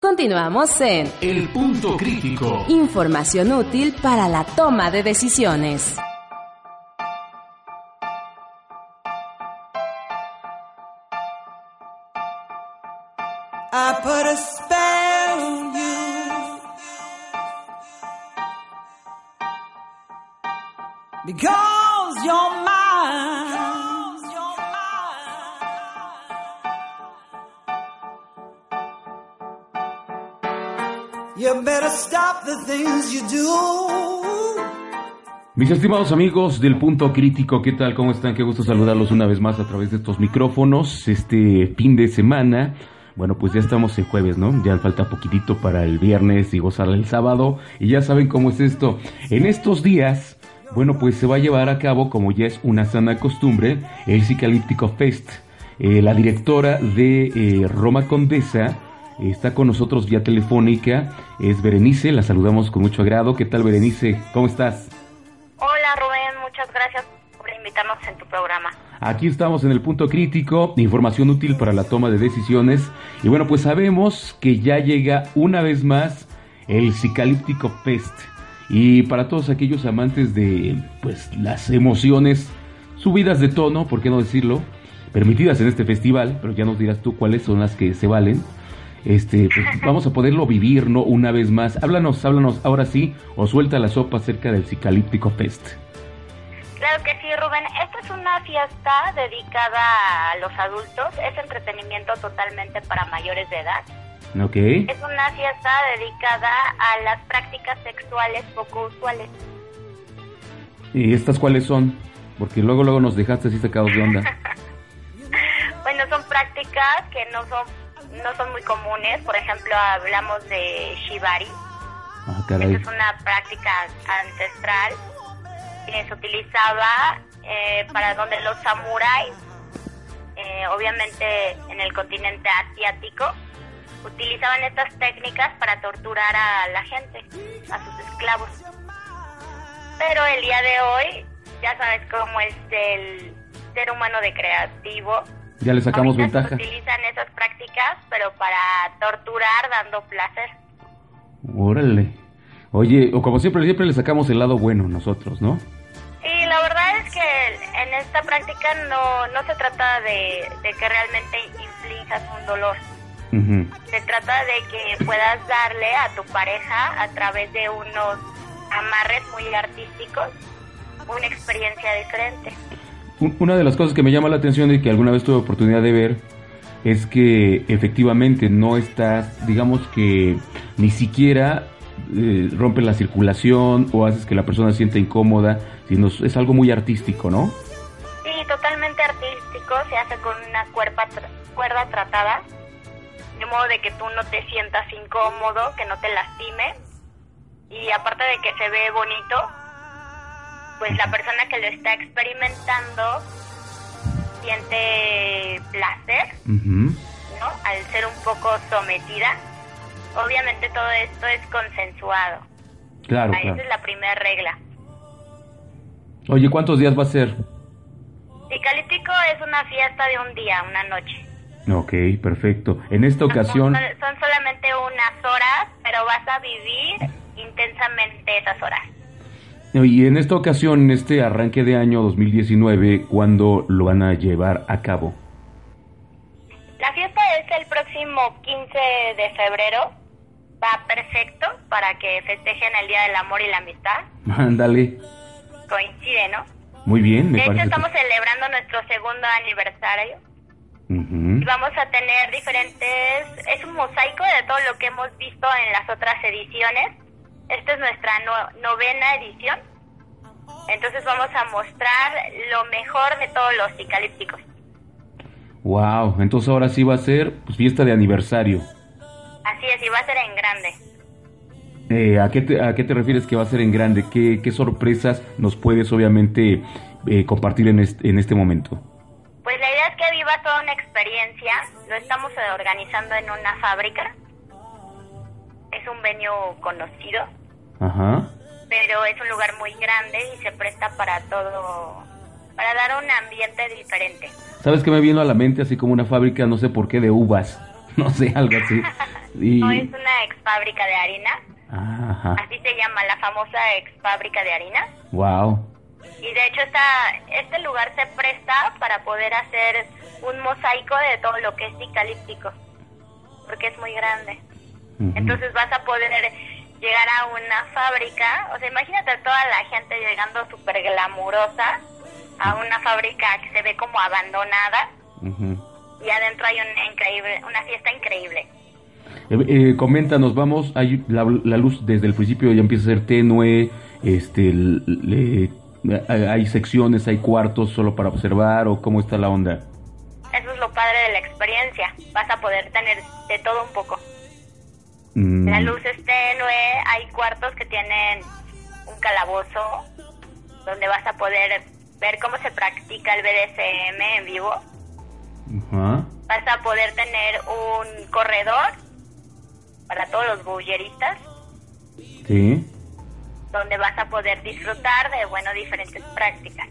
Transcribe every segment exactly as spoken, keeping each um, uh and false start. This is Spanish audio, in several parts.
Continuamos en El Punto Crítico. Información útil para la toma de decisiones. I put a spell on you because you're mine. You better stop the things you do. Mis estimados amigos del Punto Crítico, ¿qué tal? ¿Cómo están? Qué gusto saludarlos una vez más a través de estos micrófonos. Este fin de semana, bueno, pues ya estamos en jueves, ¿no? Ya falta poquitito para el viernes y gozar el sábado. Y ya saben cómo es esto. En estos días, bueno, pues se va a llevar a cabo, como ya es una sana costumbre, el Cicalíptico Fest. Eh, la directora de eh, Roma Condesa está con nosotros vía telefónica, es Berenice, la saludamos con mucho agrado. ¿Qué tal, Berenice? ¿Cómo estás? Hola, Rubén, muchas gracias por invitarnos en tu programa. Aquí estamos en el Punto Crítico, información útil para la toma de decisiones. Y bueno, pues sabemos que ya llega una vez más el Cicalíptico Fest. Y para todos aquellos amantes de, pues, las emociones subidas de tono, ¿por qué no decirlo?, permitidas en este festival, pero ya nos dirás tú cuáles son las que se valen. Este, pues vamos a poderlo vivir, ¿no? Una vez más. Háblanos, háblanos ahora sí, o suelta la sopa acerca del Cicalíptico Fest. Claro que sí, Rubén. Esta es una fiesta dedicada a los adultos. Es entretenimiento totalmente para mayores de edad. Ok. Es una fiesta dedicada a las prácticas sexuales poco usuales. ¿Y estas cuáles son? Porque luego, luego nos dejaste así sacados de onda. Bueno, son prácticas que no son no son muy comunes. Por ejemplo, hablamos de Shibari. Ah, caray. Esta es una práctica ancestral que se utilizaba eh, para donde los samuráis, eh, obviamente en el continente asiático, utilizaban estas técnicas para torturar a la gente, a sus esclavos. Pero el día de hoy, ya sabes cómo es el ser humano de creativo. Ya le sacamos Ahorita ventaja. se utilizan esas prácticas, pero para torturar dando placer. Órale. Oye, o como siempre, siempre le sacamos el lado bueno nosotros, ¿no? Sí, la verdad es que en esta práctica no, no se trata de, de que realmente inflijas un dolor. Uh-huh. Se trata de que puedas darle a tu pareja, a través de unos amarres muy artísticos, una experiencia diferente. Una de las cosas que me llama la atención y que alguna vez tuve oportunidad de ver es que efectivamente no estás, digamos que ni siquiera eh, rompes la circulación o haces que la persona se sienta incómoda, sino es algo muy artístico, ¿no? Sí, totalmente artístico, se hace con una cuerpa tra- cuerda tratada, de modo de que tú no te sientas incómodo, que no te lastime, y aparte de que se ve bonito, pues la persona que lo está experimentando siente placer, Uh-huh. ¿no? Al ser un poco sometida. Obviamente todo esto es consensuado. Claro, Esa claro. es la primera regla. Oye, ¿cuántos días va a ser? Cicalíptico es una fiesta de un día, una noche. Ok, perfecto. En esta ocasión... Son, son solamente unas horas, pero vas a vivir intensamente esas horas. Y en esta ocasión, en este arranque de año dos mil diecinueve, ¿cuándo lo van a llevar a cabo? La fiesta es el próximo quince de febrero. Va perfecto para que festejen el Día del Amor y la Amistad. Ándale. Coincide, ¿no? Muy bien, me De hecho, parece. estamos celebrando nuestro segundo aniversario. Uh-huh. Y vamos a tener diferentes... Es un mosaico de todo lo que hemos visto en las otras ediciones. Esta es nuestra no, novena edición. Entonces vamos a mostrar lo mejor de todos los cicalípticos. Wow, entonces ahora sí va a ser pues, fiesta de aniversario. Así es, y va a ser en grande. Eh, ¿a, qué te, ¿A qué te refieres que va a ser en grande? ¿Qué, qué sorpresas nos puedes obviamente eh, compartir en este, en este momento? Pues la idea es que vivas toda una experiencia. Lo estamos organizando en una fábrica. Es un venue conocido. Ajá. Pero es un lugar muy grande y se presta para todo, para dar un ambiente diferente. ¿Sabes qué me vino a la mente? Así como una fábrica, no sé por qué, de uvas. No sé, algo así. Y... No, es una ex fábrica de harina. Ajá. Así se llama, la famosa ex fábrica de harina. Wow. Y de hecho esta, este lugar se presta para poder hacer un mosaico de todo lo que es cicalíptico, porque es muy grande. Uh-huh. Entonces vas a poder llegar a una fábrica, o sea, imagínate toda la gente llegando súper glamurosa a una fábrica que se ve como abandonada. Uh-huh. Y adentro hay una increíble, una fiesta increíble. Eh, eh, coméntanos, vamos, hay la, la luz desde el principio ya empieza a ser tenue, este, le, hay secciones, hay cuartos solo para observar, o cómo está la onda. Eso es lo padre de la experiencia, vas a poder tener de todo un poco. Mm. La luz es tenue, hay cuartos que tienen un calabozo donde vas a poder ver cómo se practica el B D S M en vivo. Uh-huh. Vas a poder tener un corredor para todos los bulleristas. Sí. Donde vas a poder disfrutar de, bueno, diferentes prácticas.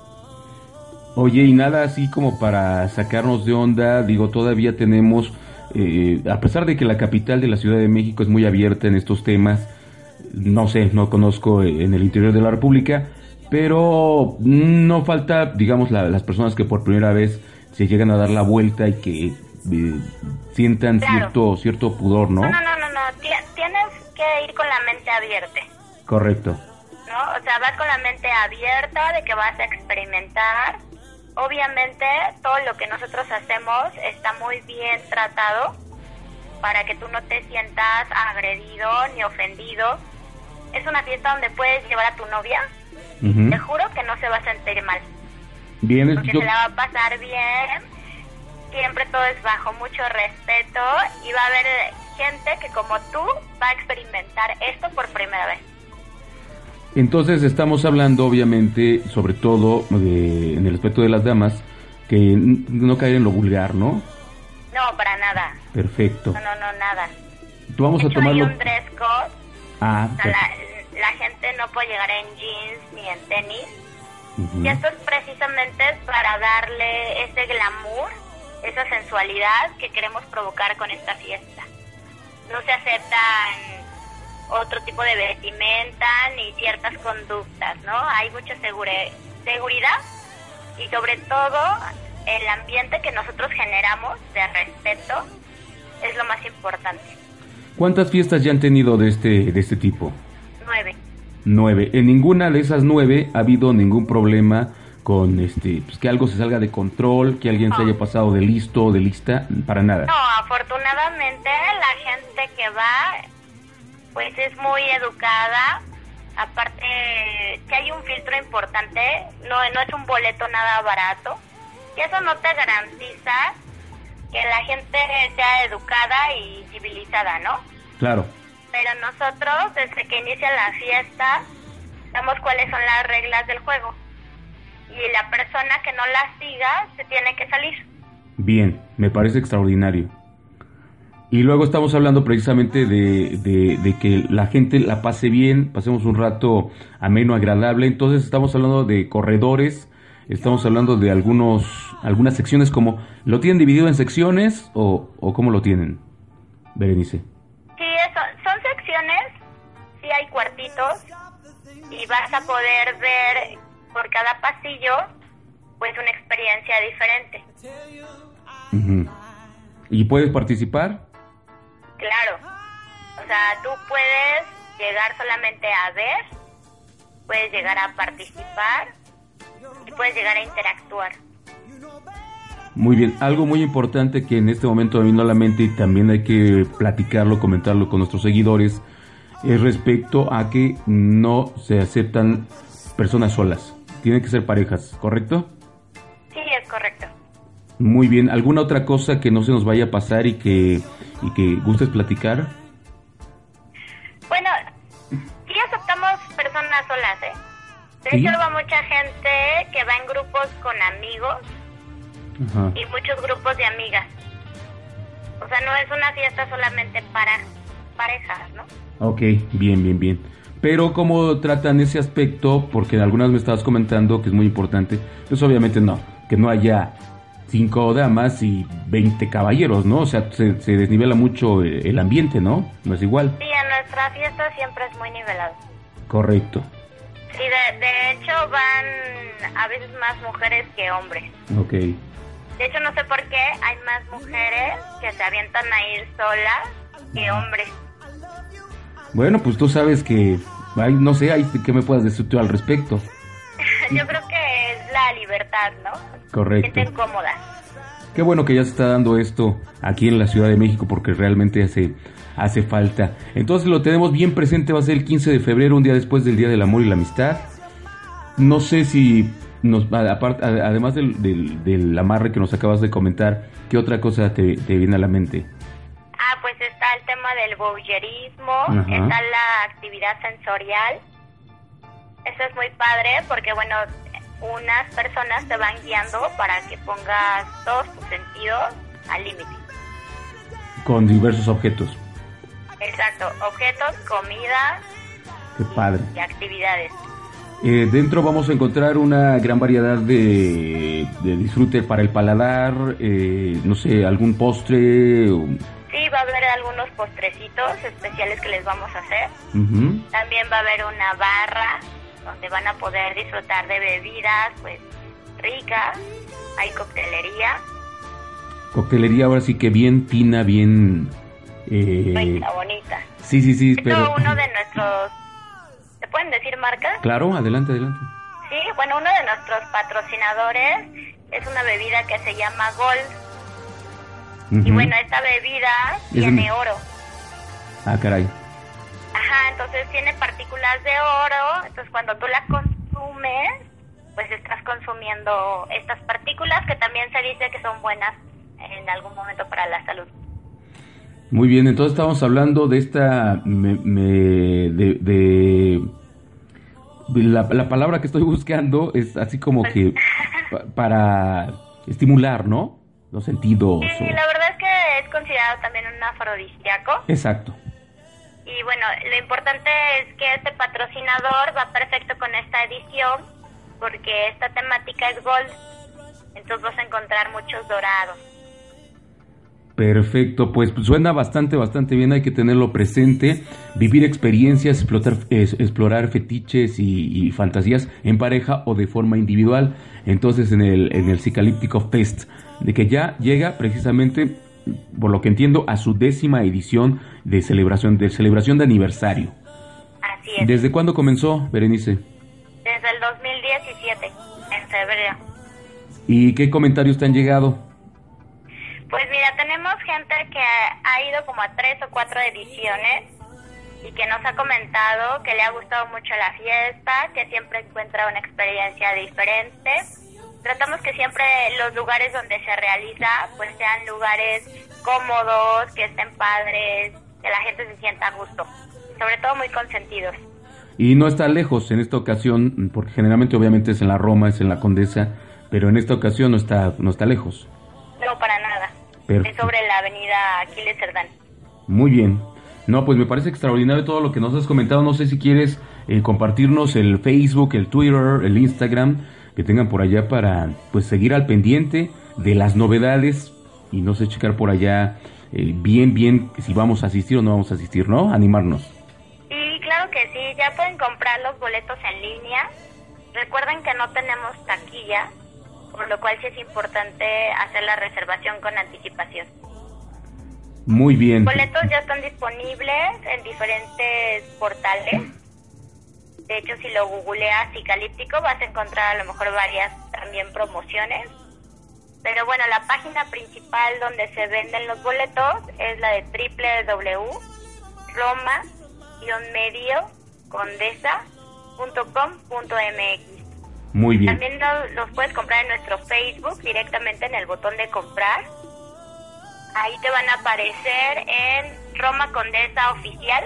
Oye, y nada así como para sacarnos de onda, digo, todavía tenemos, eh, a pesar de que la capital de la Ciudad de México es muy abierta en estos temas, no sé, no conozco en el interior de la República, pero no falta, digamos, la, las personas que por primera vez se llegan a dar la vuelta y que eh, sientan claro. cierto cierto pudor, ¿no? No, no, no, no, no. Tienes que ir con la mente abierta. Correcto. ¿No? O sea, vas con la mente abierta de que vas a experimentar. Obviamente, todo lo que nosotros hacemos está muy bien tratado para que tú no te sientas agredido ni ofendido. Es una fiesta donde puedes llevar a tu novia. Uh-huh. Te juro que no se va a sentir mal. Bien, porque yo... se la va a pasar bien, siempre todo es bajo mucho respeto y va a haber gente que como tú va a experimentar esto por primera vez. Entonces estamos hablando obviamente sobre todo de, en el aspecto de las damas, que no caer en lo vulgar, ¿no? No, para nada. Perfecto. No, no, no, nada. Tú vamos de a hecho, tomarlo... hay un dress code. Ah, o sea, la, la gente no puede llegar en jeans ni en tenis. Uh-huh. Y esto es precisamente para darle ese glamour, esa sensualidad que queremos provocar con esta fiesta. No se aceptan otro tipo de vestimenta ni ciertas conductas, ¿no? Hay mucha segure- seguridad y sobre todo el ambiente que nosotros generamos de respeto es lo más importante. ¿Cuántas fiestas ya han tenido de este de este tipo? Nueve. Nueve. En ninguna de esas nueve ha habido ningún problema con este, pues que algo se salga de control, que alguien no. se haya pasado de listo o de lista, para nada. No, afortunadamente la gente que va, pues es muy educada. Aparte que hay un filtro importante, no, no es un boleto nada barato, y eso no te garantiza que la gente sea educada y civilizada, ¿no? Claro. Pero nosotros, desde que inicia la fiesta, sabemos cuáles son las reglas del juego. Y la persona que no las siga, se tiene que salir. Bien, me parece extraordinario. Y luego estamos hablando precisamente de, de, de que la gente la pase bien, pasemos un rato ameno, agradable. Entonces estamos hablando de corredores, estamos hablando de algunos algunas secciones, como ¿lo tienen dividido en secciones o, o cómo lo tienen, Berenice? Sí, eso, son secciones, sí hay cuartitos y vas a poder ver por cada pasillo pues una experiencia diferente. Uh-huh. ¿Y puedes participar? Claro, o sea, tú puedes llegar solamente a ver, puedes llegar a participar y puedes llegar a interactuar. Muy bien, algo muy importante que en este momento me vino a la mente y también hay que platicarlo, comentarlo con nuestros seguidores, es respecto a que no se aceptan personas solas, tienen que ser parejas, ¿correcto? Sí, es correcto. Muy bien, ¿alguna otra cosa que no se nos vaya a pasar y que, y que gustes platicar? Bueno, sí aceptamos personas solas, ¿eh? De ¿Sí? hecho, va mucha gente que va en grupos con amigos. Ajá. Y muchos grupos de amigas. O sea, no es una fiesta solamente para parejas, ¿no? Ok, bien, bien, bien. Pero ¿cómo tratan ese aspecto? Porque algunas me estabas comentando que es muy importante. Pues obviamente no, que no haya cinco damas y veinte caballeros, ¿no? O sea, se, se desnivela mucho el ambiente, ¿no? No es igual. Sí, en nuestra fiesta siempre es muy nivelado. Correcto. Sí, de, de hecho van a veces más mujeres que hombres. Ok. De hecho, no sé por qué hay más mujeres que se avientan a ir solas que hombres. Bueno, pues tú sabes que, ay, no sé, ay, ¿qué me puedas decir tú al respecto? Yo creo que es la libertad, ¿no? Correcto. Se sienten cómodas. Qué bueno que ya se está dando esto aquí en la Ciudad de México porque realmente hace, hace falta. Entonces lo tenemos bien presente, va a ser el quince de febrero, un día después del Día del Amor y la Amistad. No sé si, nos aparte, además del, del, del amarre que nos acabas de comentar, ¿qué otra cosa te, te viene a la mente? Ah, pues está el tema del voyeurismo, está la actividad sensorial. Eso es muy padre porque, bueno, unas personas te van guiando para que pongas todos tus sentidos al límite. Con diversos objetos. Exacto, objetos, comida. Qué padre. Y actividades. Eh, dentro vamos a encontrar una gran variedad de, de disfrute para el paladar, eh, no sé, algún postre. O... Sí, va a haber algunos postrecitos especiales que les vamos a hacer. Uh-huh. También va a haber una barra donde van a poder disfrutar de bebidas, pues, ricas. Hay coctelería. Coctelería ahora sí que bien fina, bien... Eh... Bonita, bonita. Sí, sí, sí, Esto pero... uno de nuestros... ¿Se pueden decir marcas? Claro, adelante, adelante. Sí, bueno, uno de nuestros patrocinadores es una bebida que se llama Gold. Uh-huh. Y bueno, esta bebida es tiene un... oro. Ah, caray. Ajá, entonces tiene partículas de oro, entonces cuando tú la consumes, pues estás consumiendo estas partículas que también se dice que son buenas en algún momento para la salud. Muy bien, entonces estamos hablando de esta, me, me, de, de la, la palabra que estoy buscando es así como que pa, para estimular, ¿no? Los sentidos. Sí, o... la verdad es que es considerado también un afrodisíaco. Exacto. Y bueno, lo importante es que este patrocinador va perfecto con esta edición porque esta temática es gold, entonces vas a encontrar muchos dorados. Perfecto, pues suena bastante, bastante bien, hay que tenerlo presente, vivir experiencias, explotar, es, explorar fetiches y, y fantasías en pareja o de forma individual. Entonces en el, en el Psicalíptico Fest, de que ya llega precisamente, por lo que entiendo, a su décima edición de celebración, de celebración de aniversario. Así es. ¿Desde cuándo comenzó, Berenice? Desde el dos mil diecisiete, en febrero. ¿Y qué comentarios te han llegado? Pues mira, tenemos gente que ha ido como a tres o cuatro ediciones y que nos ha comentado que le ha gustado mucho la fiesta, que siempre encuentra una experiencia diferente. Tratamos que siempre los lugares donde se realiza pues sean lugares cómodos, que estén padres, que la gente se sienta a gusto, sobre todo muy consentidos. Y no está lejos en esta ocasión, porque generalmente obviamente es en la Roma, es en la Condesa, pero en esta ocasión no está, no está lejos. No, para nada. Perfecto. Es sobre la avenida Aquiles Cerdán. Muy bien. No, pues me parece extraordinario todo lo que nos has comentado. No sé si quieres eh, compartirnos el Facebook, el Twitter, el Instagram, que tengan por allá para pues seguir al pendiente de las novedades y no sé, checar por allá eh, bien, bien si vamos a asistir o no vamos a asistir, ¿no? Animarnos. Sí, claro que sí. Ya pueden comprar los boletos en línea. Recuerden que no tenemos taquilla, por lo cual sí es importante hacer la reservación con anticipación. Muy bien. Los boletos ya están disponibles en diferentes portales. De hecho, si lo googleas Psicalíptico vas a encontrar a lo mejor varias también promociones. Pero bueno, la página principal donde se venden los boletos es la de doble u doble u doble u punto roma guion medio condesa punto com punto m x. Muy bien. También los, los puedes comprar en nuestro Facebook, directamente en el botón de comprar. Ahí te van a aparecer en Roma Condesa Oficial.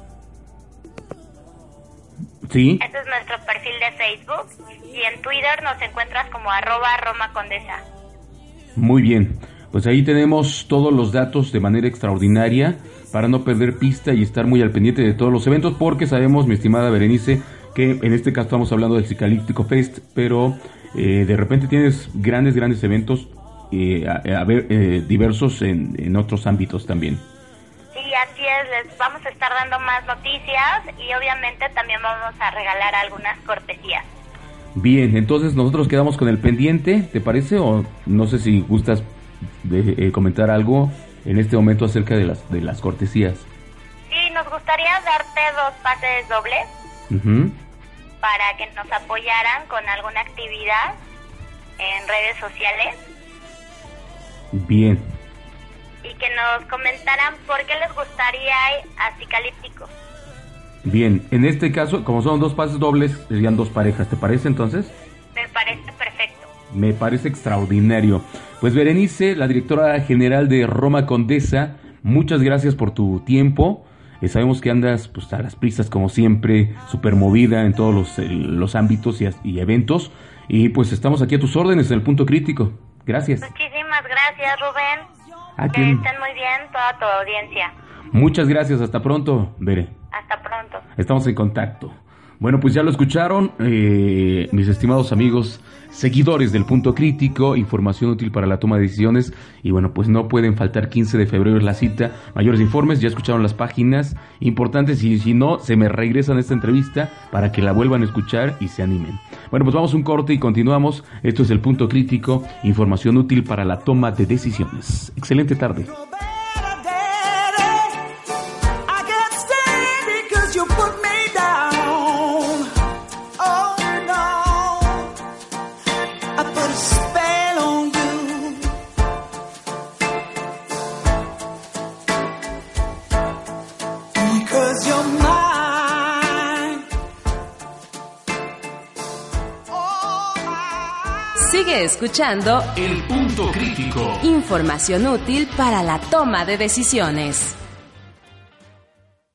Sí. Ese es nuestro perfil de Facebook. Y en Twitter nos encuentras como arroba Roma Condesa. Muy bien. Pues ahí tenemos todos los datos de manera extraordinaria para no perder pista y estar muy al pendiente de todos los eventos, porque sabemos, mi estimada Berenice, que en este caso estamos hablando del Psicalíptico Fest, pero eh, de repente tienes grandes, grandes eventos eh, a, a ver, eh, diversos en, en otros ámbitos también. Sí, así es, les vamos a estar dando más noticias y obviamente también vamos a regalar algunas cortesías. Bien, entonces nosotros quedamos con el pendiente, ¿te parece? O no sé si gustas de, eh, comentar algo en este momento acerca de las de las cortesías. Sí, nos gustaría darte dos pases dobles Uh-huh. para que nos apoyaran con alguna actividad en redes sociales Bien, y que nos comentaran por qué les gustaría a Cicalíptico. bien. En este caso, como son dos pases dobles, serían dos parejas, ¿te parece entonces? Me parece perfecto. Me parece extraordinario. Pues Berenice, la directora general de Roma Condesa, muchas gracias por tu tiempo. Eh, sabemos que andas pues a las prisas como siempre, súper movida en todos los, eh, los ámbitos y, y eventos. Y pues estamos aquí a tus órdenes en el Punto Crítico. Gracias. Muchísimas gracias, Rubén. ¿A Que quién? estén muy bien toda tu audiencia. Muchas gracias. Hasta pronto, Bere. Hasta pronto. Estamos en contacto. Bueno, pues ya lo escucharon, eh, mis estimados amigos, seguidores del Punto Crítico, información útil para la toma de decisiones. Y bueno, pues no pueden faltar, quince de febrero es la cita. Mayores informes, ya escucharon las páginas importantes y si no, se me regresan esta entrevista para que la vuelvan a escuchar y se animen. Bueno, pues vamos a un corte y continuamos. Esto es el Punto Crítico, información útil para la toma de decisiones. Excelente tarde. Sigue escuchando El Punto Crítico. información útil para la toma de decisiones.